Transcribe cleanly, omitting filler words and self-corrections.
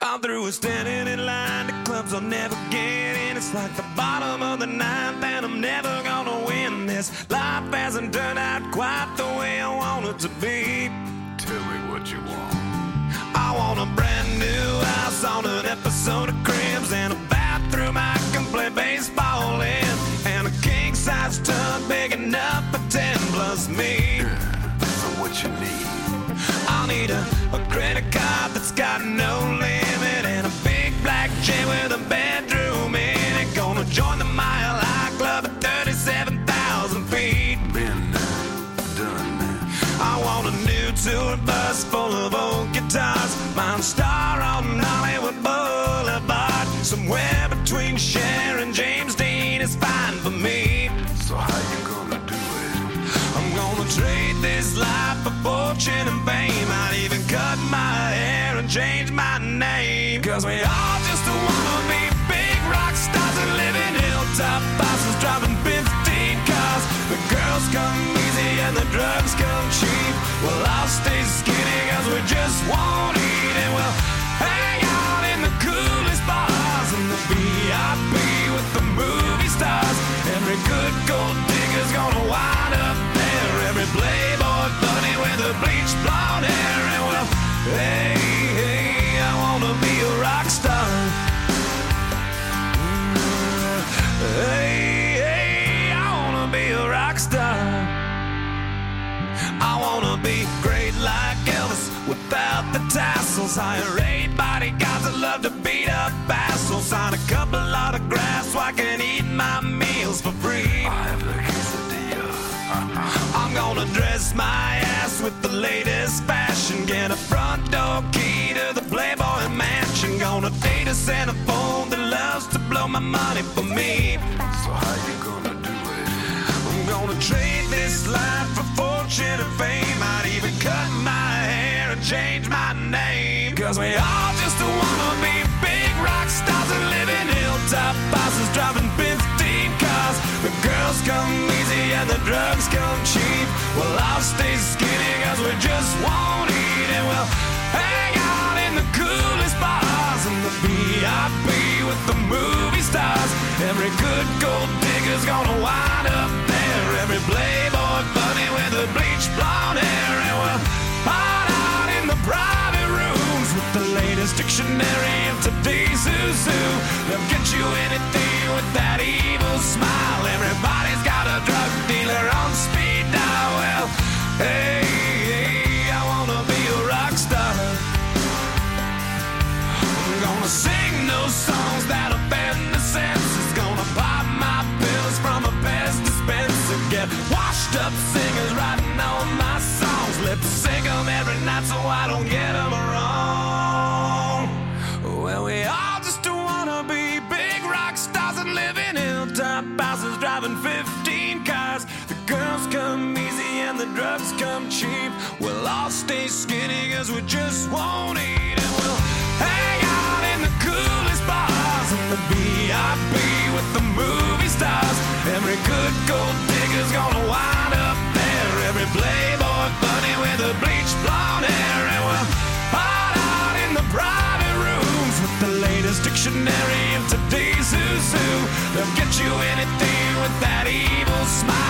I'm through with standing in line to clubs I'll never get in. It's like the bottom of the ninth and I'm never gonna win this. Life hasn't turned out quite the way I want it to be. Tell me what you want. I want a brand new house on an episode of Cribs, and a bathroom I can play baseball in, and a king-size tub big enough for 10 plus me. So what you need? I'll need a credit card that's got no limit, and a big black jet with a bedroom in it. Gonna join the Mile High Club at 37,000 feet. Been done. I want a new tour bus full of old guitars, Mine Star on Hollywood Boulevard. Somewhere between Cher and James Dean is fine for me. So how you gonna do it? I'm gonna trade this life for fortune and fame. I'd even cut my hair and change my name. Cause we all just wanna be big rock stars and live in hilltop houses, driving 15 cars. The girls come easy and the drugs come cheap. Well, I'll stay skinny cause we just won't eat, and we'll hang out in the coolest bars and the VIP with the movie stars. Every good gold digger's gonna wind up there. Every playboy bunny with the bleached blonde hair. And well, hey, hey, I wanna be a rock star. Hey, hey, I wanna be a rock star. I wanna be great like Elvis without the tassels. Hire 8 bodyguards that love to beat up assholes. Sign a couple autographs so I can eat my meals for free. I have the quesadilla. I'm gonna dress my ass with the latest fashion. Get a front door key to the Playboy Mansion. Gonna date a centerfold that loves to blow my money for me. So how you gonna do it? I'm gonna trade this life for fortune and fame. I'd even cut my hair and change my name. Cause we all just wanna be big rock stars and live in hilltop houses, driving 15 cars. The girls come easy and the drugs come cheap. Well, I'll stay skinny cause we just won't eat, and we'll hang out in the coolest bars and the VIP with the movie stars. Every good gold digger's gonna wind up there. Every playboy bunny with the bleached blonde hair. And we'll hide out in the private rooms with the latest dictionary of today's who's who. They'll get you anything with that evil smile. Everybody's got a drug dealer on speed dial. Well, hey, hey, I wanna be a rock star. I'm gonna sing those songs that offend the senses. Gonna pop my pills from a Pez dispenser. Get washed up singers writing all my songs. Lip sync them every night so I don't get them wrong. Well, we all just wanna be big rock stars and live in hilltop houses, driving 15 cars. The girls come easy and the drugs come cheap. We'll all stay skinny cause we just won't eat, and we'll hang out in the coolest bars and the VIP with the movie stars. Every good gold digger's gonna wind up there. Every playboy bunny with the bleached blonde hair. And we'll hide out in the private rooms with the latest dictionary of today's who's who. They'll get you anything with that evil smile.